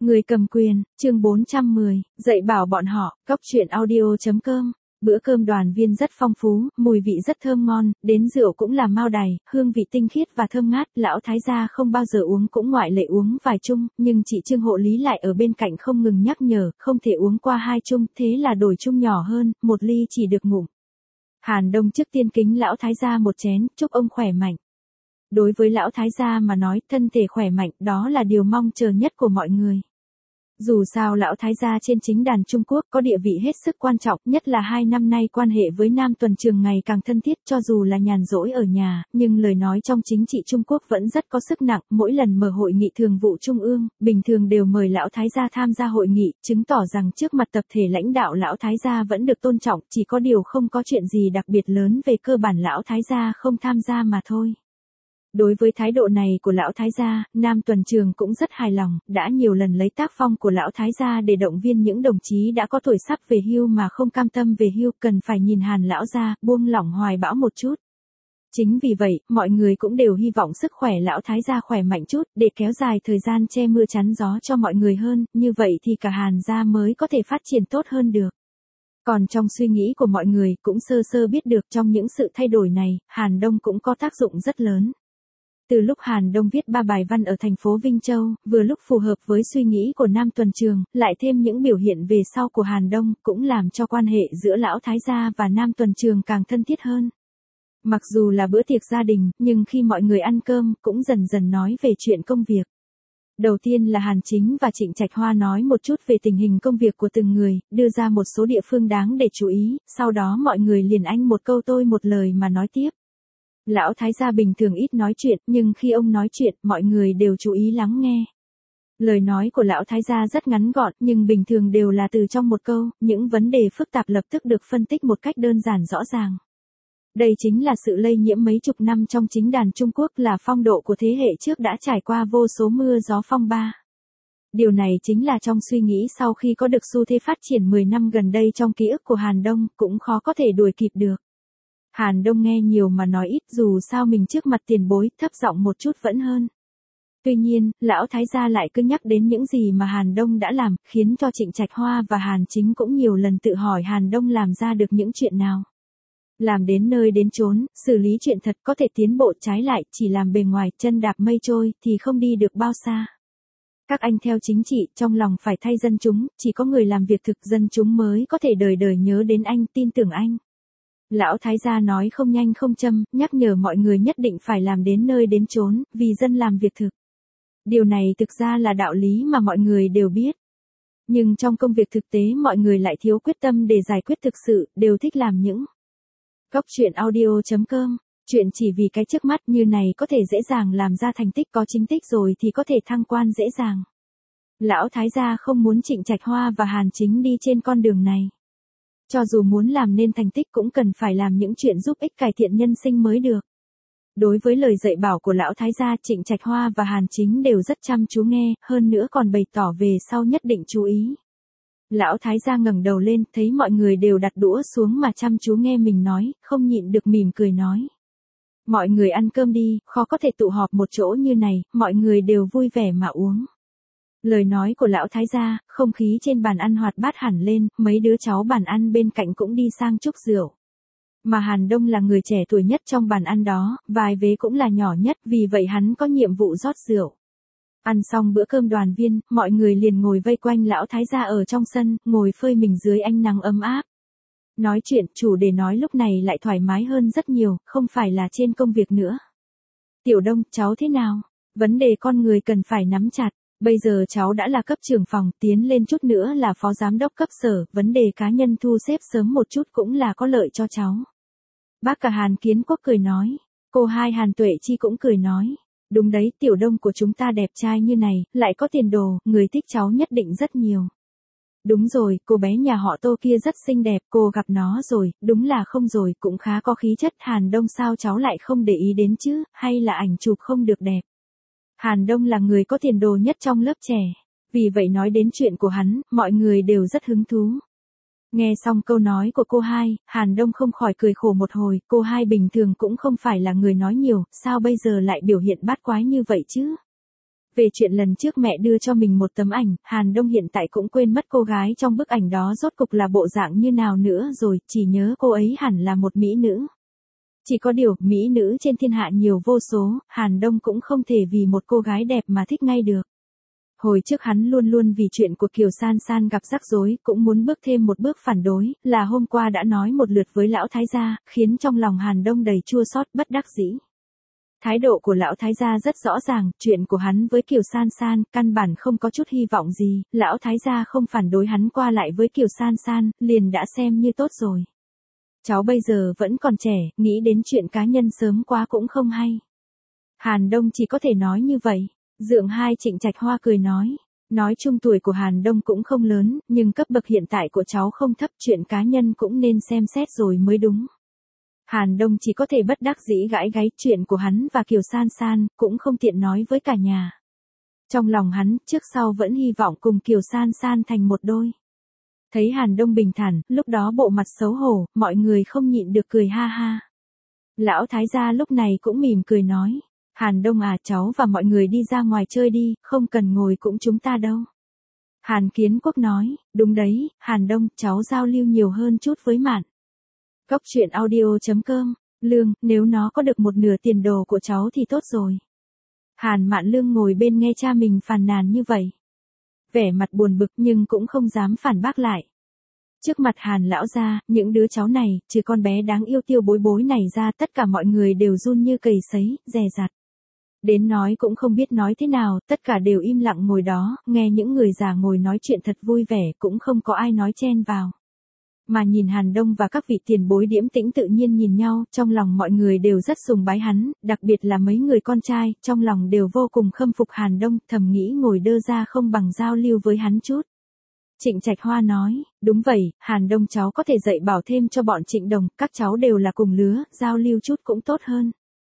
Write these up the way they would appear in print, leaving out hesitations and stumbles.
Người cầm quyền, chương 410, dạy bảo bọn họ, cóc truyện audio.com. Bữa cơm đoàn viên rất phong phú, mùi vị rất thơm ngon, đến rượu cũng là mao đài, hương vị tinh khiết và thơm ngát, lão thái gia không bao giờ uống cũng ngoại lệ uống vài chung, nhưng chị Trương hộ lý lại ở bên cạnh không ngừng nhắc nhở, không thể uống qua 2 chung, thế là đổi chung nhỏ hơn, 1 ly chỉ được ngụm. Hàn Đông trước tiên kính lão thái gia một chén, chúc ông khỏe mạnh. Đối với lão thái gia mà nói, thân thể khỏe mạnh, đó là điều mong chờ nhất của mọi người. Dù sao lão thái gia trên chính đàn Trung Quốc có địa vị hết sức quan trọng, nhất là 2 năm nay quan hệ với Nam Tuần Trường ngày càng thân thiết, cho dù là nhàn rỗi ở nhà, nhưng lời nói trong chính trị Trung Quốc vẫn rất có sức nặng, mỗi lần mở hội nghị thường vụ Trung ương, bình thường đều mời lão thái gia tham gia hội nghị, chứng tỏ rằng trước mặt tập thể lãnh đạo lão thái gia vẫn được tôn trọng, chỉ có điều không có chuyện gì đặc biệt lớn về cơ bản lão thái gia không tham gia mà thôi. Đối với thái độ này của lão thái gia, Nam Tuần Trường cũng rất hài lòng, đã nhiều lần lấy tác phong của lão thái gia để động viên những đồng chí đã có tuổi sắp về hưu mà không cam tâm về hưu, cần phải nhìn Hàn lão gia, buông lỏng hoài bão một chút. Chính vì vậy, mọi người cũng đều hy vọng sức khỏe lão thái gia khỏe mạnh chút, để kéo dài thời gian che mưa chắn gió cho mọi người hơn, như vậy thì cả Hàn gia mới có thể phát triển tốt hơn được. Còn trong suy nghĩ của mọi người cũng sơ sơ biết được trong những sự thay đổi này, Hàn Đông cũng có tác dụng rất lớn. Từ lúc Hàn Đông viết 3 bài văn ở thành phố Vinh Châu, vừa lúc phù hợp với suy nghĩ của Nam Tuần Trường, lại thêm những biểu hiện về sau của Hàn Đông, cũng làm cho quan hệ giữa lão thái gia và Nam Tuần Trường càng thân thiết hơn. Mặc dù là bữa tiệc gia đình, nhưng khi mọi người ăn cơm, cũng dần dần nói về chuyện công việc. Đầu tiên là Hàn Chính và Trịnh Trạch Hoa nói một chút về tình hình công việc của từng người, đưa ra một số địa phương đáng để chú ý, sau đó mọi người liền anh một câu tôi một lời mà nói tiếp. Lão thái gia bình thường ít nói chuyện, nhưng khi ông nói chuyện, mọi người đều chú ý lắng nghe. Lời nói của lão thái gia rất ngắn gọn, nhưng bình thường đều là từ trong một câu, những vấn đề phức tạp lập tức được phân tích một cách đơn giản rõ ràng. Đây chính là sự lây nhiễm mấy chục năm trong chính đàn Trung Quốc, là phong độ của thế hệ trước đã trải qua vô số mưa gió phong ba. Điều này chính là trong suy nghĩ sau khi có được xu thế phát triển 10 năm gần đây trong ký ức của Hàn Đông, cũng khó có thể đuổi kịp được. Hàn Đông nghe nhiều mà nói ít, dù sao mình trước mặt tiền bối, thấp giọng một chút vẫn hơn. Tuy nhiên, lão thái gia lại cứ nhắc đến những gì mà Hàn Đông đã làm, khiến cho Trịnh Trạch Hoa và Hàn Chính cũng nhiều lần tự hỏi Hàn Đông làm ra được những chuyện nào. Làm đến nơi đến chốn, xử lý chuyện thật có thể tiến bộ, trái lại, chỉ làm bề ngoài, chân đạp mây trôi, thì không đi được bao xa. Các anh theo chính trị, trong lòng phải thay dân chúng, chỉ có người làm việc thực dân chúng mới có thể đời đời nhớ đến anh, tin tưởng anh. Lão thái gia nói không nhanh không chậm, nhắc nhở mọi người nhất định phải làm đến nơi đến chốn, vì dân làm việc thực. Điều này thực ra là đạo lý mà mọi người đều biết. Nhưng trong công việc thực tế mọi người lại thiếu quyết tâm để giải quyết thực sự, đều thích làm những cóc truyện audio.com. Chuyện chỉ vì cái trước mắt như này có thể dễ dàng làm ra thành tích, có chính tích rồi thì có thể thăng quan dễ dàng. Lão thái gia không muốn Trịnh Trạch Hoa và Hàn Chính đi trên con đường này. Cho dù muốn làm nên thành tích cũng cần phải làm những chuyện giúp ích cải thiện nhân sinh mới được. Đối với lời dạy bảo của lão thái gia, Trịnh Trạch Hoa và Hàn Chính đều rất chăm chú nghe, hơn nữa còn bày tỏ về sau nhất định chú ý. Lão thái gia ngẩng đầu lên, thấy mọi người đều đặt đũa xuống mà chăm chú nghe mình nói, không nhịn được mỉm cười nói. Mọi người ăn cơm đi, khó có thể tụ họp một chỗ như này, mọi người đều vui vẻ mà uống. Lời nói của lão thái gia, không khí trên bàn ăn hoạt bát hẳn lên, mấy đứa cháu bàn ăn bên cạnh cũng đi sang chúc rượu. Mà Hàn Đông là người trẻ tuổi nhất trong bàn ăn đó, vài vế cũng là nhỏ nhất, vì vậy hắn có nhiệm vụ rót rượu. Ăn xong bữa cơm đoàn viên, mọi người liền ngồi vây quanh lão thái gia ở trong sân, ngồi phơi mình dưới ánh nắng ấm áp. Nói chuyện, chủ đề nói lúc này lại thoải mái hơn rất nhiều, không phải là trên công việc nữa. Tiểu Đông, cháu thế nào? Vấn đề con người cần phải nắm chặt. Bây giờ cháu đã là cấp trưởng phòng, tiến lên chút nữa là phó giám đốc cấp sở, vấn đề cá nhân thu xếp sớm một chút cũng là có lợi cho cháu. Bác cả Hàn Kiến Quốc cười nói. Cô hai Hàn Tuệ Chi cũng cười nói. Đúng đấy, Tiểu Đông của chúng ta đẹp trai như này, lại có tiền đồ, người thích cháu nhất định rất nhiều. Đúng rồi, cô bé nhà họ Tô kia rất xinh đẹp, cô gặp nó rồi, đúng là không rồi, cũng khá có khí chất. Hàn Đông sao cháu lại không để ý đến chứ, hay là ảnh chụp không được đẹp? Hàn Đông là người có tiền đồ nhất trong lớp trẻ. Vì vậy nói đến chuyện của hắn, mọi người đều rất hứng thú. Nghe xong câu nói của cô hai, Hàn Đông không khỏi cười khổ một hồi, cô hai bình thường cũng không phải là người nói nhiều, sao bây giờ lại biểu hiện bát quái như vậy chứ? Về chuyện lần trước mẹ đưa cho mình một tấm ảnh, Hàn Đông hiện tại cũng quên mất cô gái trong bức ảnh đó rốt cục là bộ dạng như nào nữa rồi, chỉ nhớ cô ấy hẳn là một mỹ nữ. Chỉ có điều, mỹ nữ trên thiên hạ nhiều vô số, Hàn Đông cũng không thể vì một cô gái đẹp mà thích ngay được. Hồi trước hắn luôn luôn vì chuyện của Kiều San San gặp rắc rối, cũng muốn bước thêm một bước phản đối, là hôm qua đã nói một lượt với lão thái gia, khiến trong lòng Hàn Đông đầy chua xót bất đắc dĩ. Thái độ của lão thái gia rất rõ ràng, chuyện của hắn với Kiều San San, căn bản không có chút hy vọng gì, lão thái gia không phản đối hắn qua lại với Kiều San San, liền đã xem như tốt rồi. Cháu bây giờ vẫn còn trẻ, nghĩ đến chuyện cá nhân sớm quá cũng không hay. Hàn Đông chỉ có thể nói như vậy. Dượng hai Trịnh Trạch Hoa cười nói chung tuổi của Hàn Đông cũng không lớn, nhưng cấp bậc hiện tại của cháu không thấp, chuyện cá nhân cũng nên xem xét rồi mới đúng. Hàn Đông chỉ có thể bất đắc dĩ gãi gáy, chuyện của hắn và Kiều San San, cũng không tiện nói với cả nhà. Trong lòng hắn, trước sau vẫn hy vọng cùng Kiều San San thành một đôi. Thấy Hàn Đông bình thản, lúc đó bộ mặt xấu hổ, mọi người không nhịn được cười ha ha. Lão thái gia lúc này cũng mỉm cười nói. Hàn Đông à, cháu và mọi người đi ra ngoài chơi đi, không cần ngồi cũng chúng ta đâu. Hàn Kiến Quốc nói, đúng đấy, Hàn Đông, cháu giao lưu nhiều hơn chút với Mạn. Cốc truyện audio.com, Lương, nếu nó có được một nửa tiền đồ của cháu thì tốt rồi. Hàn Mạn Lương ngồi bên nghe cha mình phàn nàn như vậy. Vẻ mặt buồn bực nhưng cũng không dám phản bác lại. Trước mặt Hàn lão gia, những đứa cháu này, trừ con bé đáng yêu Tiêu Bối Bối này ra, tất cả mọi người đều run như cầy sấy, dè dặt. Đến nói cũng không biết nói thế nào, tất cả đều im lặng ngồi đó, nghe những người già ngồi nói chuyện thật vui vẻ, cũng không có ai nói chen vào. Mà nhìn Hàn Đông và các vị tiền bối điềm tĩnh tự nhiên nhìn nhau, trong lòng mọi người đều rất sùng bái hắn, đặc biệt là mấy người con trai, trong lòng đều vô cùng khâm phục Hàn Đông, thầm nghĩ ngồi đơ ra không bằng giao lưu với hắn chút. Trịnh Trạch Hoa nói, đúng vậy, Hàn Đông cháu có thể dạy bảo thêm cho bọn Trịnh Đồng, các cháu đều là cùng lứa, giao lưu chút cũng tốt hơn.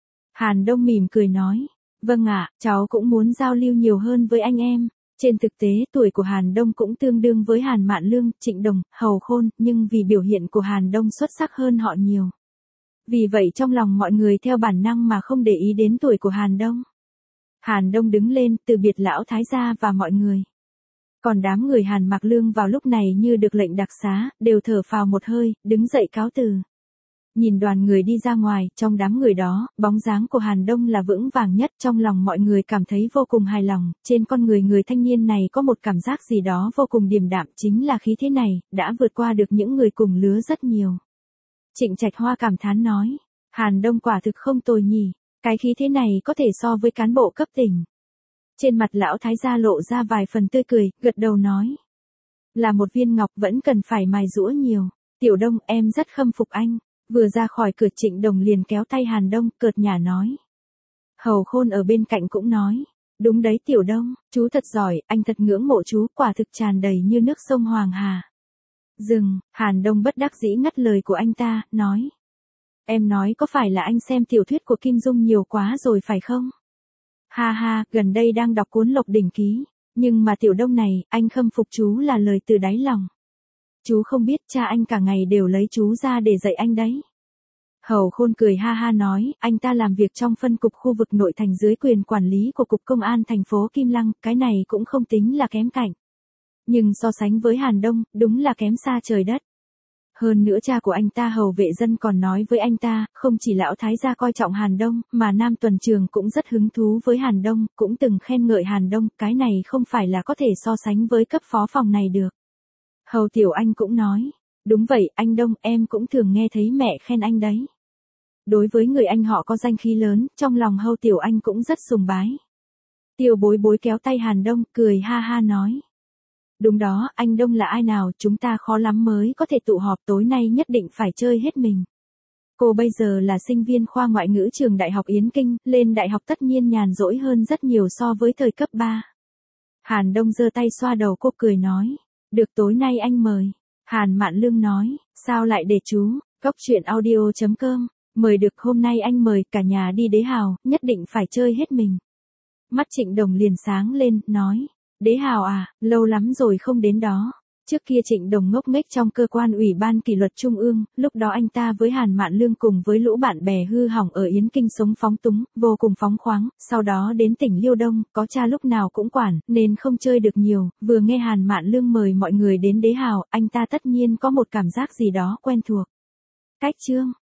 Hàn Đông mỉm cười nói, vâng ạ, cháu cũng muốn giao lưu nhiều hơn với anh em. Trên thực tế, tuổi của Hàn Đông cũng tương đương với Hàn Mạn Lương, Trịnh Đồng, Hầu Khôn, nhưng vì biểu hiện của Hàn Đông xuất sắc hơn họ nhiều. Vì vậy trong lòng mọi người theo bản năng mà không để ý đến tuổi của Hàn Đông. Hàn Đông đứng lên, từ biệt lão thái gia và mọi người. Còn đám người Hàn Mạc Lương vào lúc này như được lệnh đặc xá, đều thở phào một hơi, đứng dậy cáo từ. Nhìn đoàn người đi ra ngoài, trong đám người đó, bóng dáng của Hàn Đông là vững vàng nhất, trong lòng mọi người cảm thấy vô cùng hài lòng, trên con người thanh niên này có một cảm giác gì đó vô cùng điềm đạm, chính là khí thế này, đã vượt qua được những người cùng lứa rất nhiều. Trịnh Trạch Hoa cảm thán nói, Hàn Đông quả thực không tồi nhỉ, cái khí thế này có thể so với cán bộ cấp tỉnh. Trên mặt lão thái gia lộ ra vài phần tươi cười, gật đầu nói, là một viên ngọc vẫn cần phải mài giũa nhiều, Tiểu Đông em rất khâm phục anh. Vừa ra khỏi cửa Trịnh Đồng liền kéo tay Hàn Đông, cợt nhả nói. Hầu Khôn ở bên cạnh cũng nói, đúng đấy Tiểu Đông, chú thật giỏi, anh thật ngưỡng mộ chú, quả thực tràn đầy như nước sông Hoàng Hà. Dừng, Hàn Đông bất đắc dĩ ngắt lời của anh ta, nói. Em nói có phải là anh xem tiểu thuyết của Kim Dung nhiều quá rồi phải không? Ha ha, gần đây đang đọc cuốn Lộc Đỉnh Ký, nhưng mà Tiểu Đông này, anh khâm phục chú là lời từ đáy lòng. Chú không biết cha anh cả ngày đều lấy chú ra để dạy anh đấy. Hầu Khôn cười ha ha nói, anh ta làm việc trong phân cục khu vực nội thành dưới quyền quản lý của Cục Công an thành phố Kim Lăng, cái này cũng không tính là kém cạnh. Nhưng so sánh với Hàn Đông, đúng là kém xa trời đất. Hơn nữa cha của anh ta Hầu Vệ Dân còn nói với anh ta, không chỉ lão thái gia coi trọng Hàn Đông, mà Nam Tuần Trường cũng rất hứng thú với Hàn Đông, cũng từng khen ngợi Hàn Đông, cái này không phải là có thể so sánh với cấp phó phòng này được. Hầu Tiểu Anh cũng nói, đúng vậy, anh Đông, em cũng thường nghe thấy mẹ khen anh đấy. Đối với người anh họ có danh khí lớn, trong lòng Hầu Tiểu Anh cũng rất sùng bái. Tiêu Bối Bối kéo tay Hàn Đông, cười ha ha nói. Đúng đó, anh Đông là ai nào, chúng ta khó lắm mới có thể tụ họp, tối nay nhất định phải chơi hết mình. Cô bây giờ là sinh viên khoa ngoại ngữ trường Đại học Yến Kinh, lên đại học tất nhiên nhàn rỗi hơn rất nhiều so với thời cấp 3. Hàn Đông giơ tay xoa đầu cô cười nói. Được, tối nay anh mời. Hàn Mạn Lương nói, sao lại để chú, cốc truyện audio.com, mời được, hôm nay anh mời cả nhà đi Đế Hào, nhất định phải chơi hết mình. Mắt Trịnh Đồng liền sáng lên, nói, Đế Hào à, lâu lắm rồi không đến đó. Trước kia Trịnh Đồng ngốc nghếch trong cơ quan ủy ban kỷ luật trung ương, lúc đó anh ta với Hàn Mạn Lương cùng với lũ bạn bè hư hỏng ở Yến Kinh sống phóng túng, vô cùng phóng khoáng, sau đó đến tỉnh Liêu Đông, có cha lúc nào cũng quản, nên không chơi được nhiều, vừa nghe Hàn Mạn Lương mời mọi người đến đế hào, anh ta tất nhiên có một cảm giác gì đó quen thuộc. Cách chương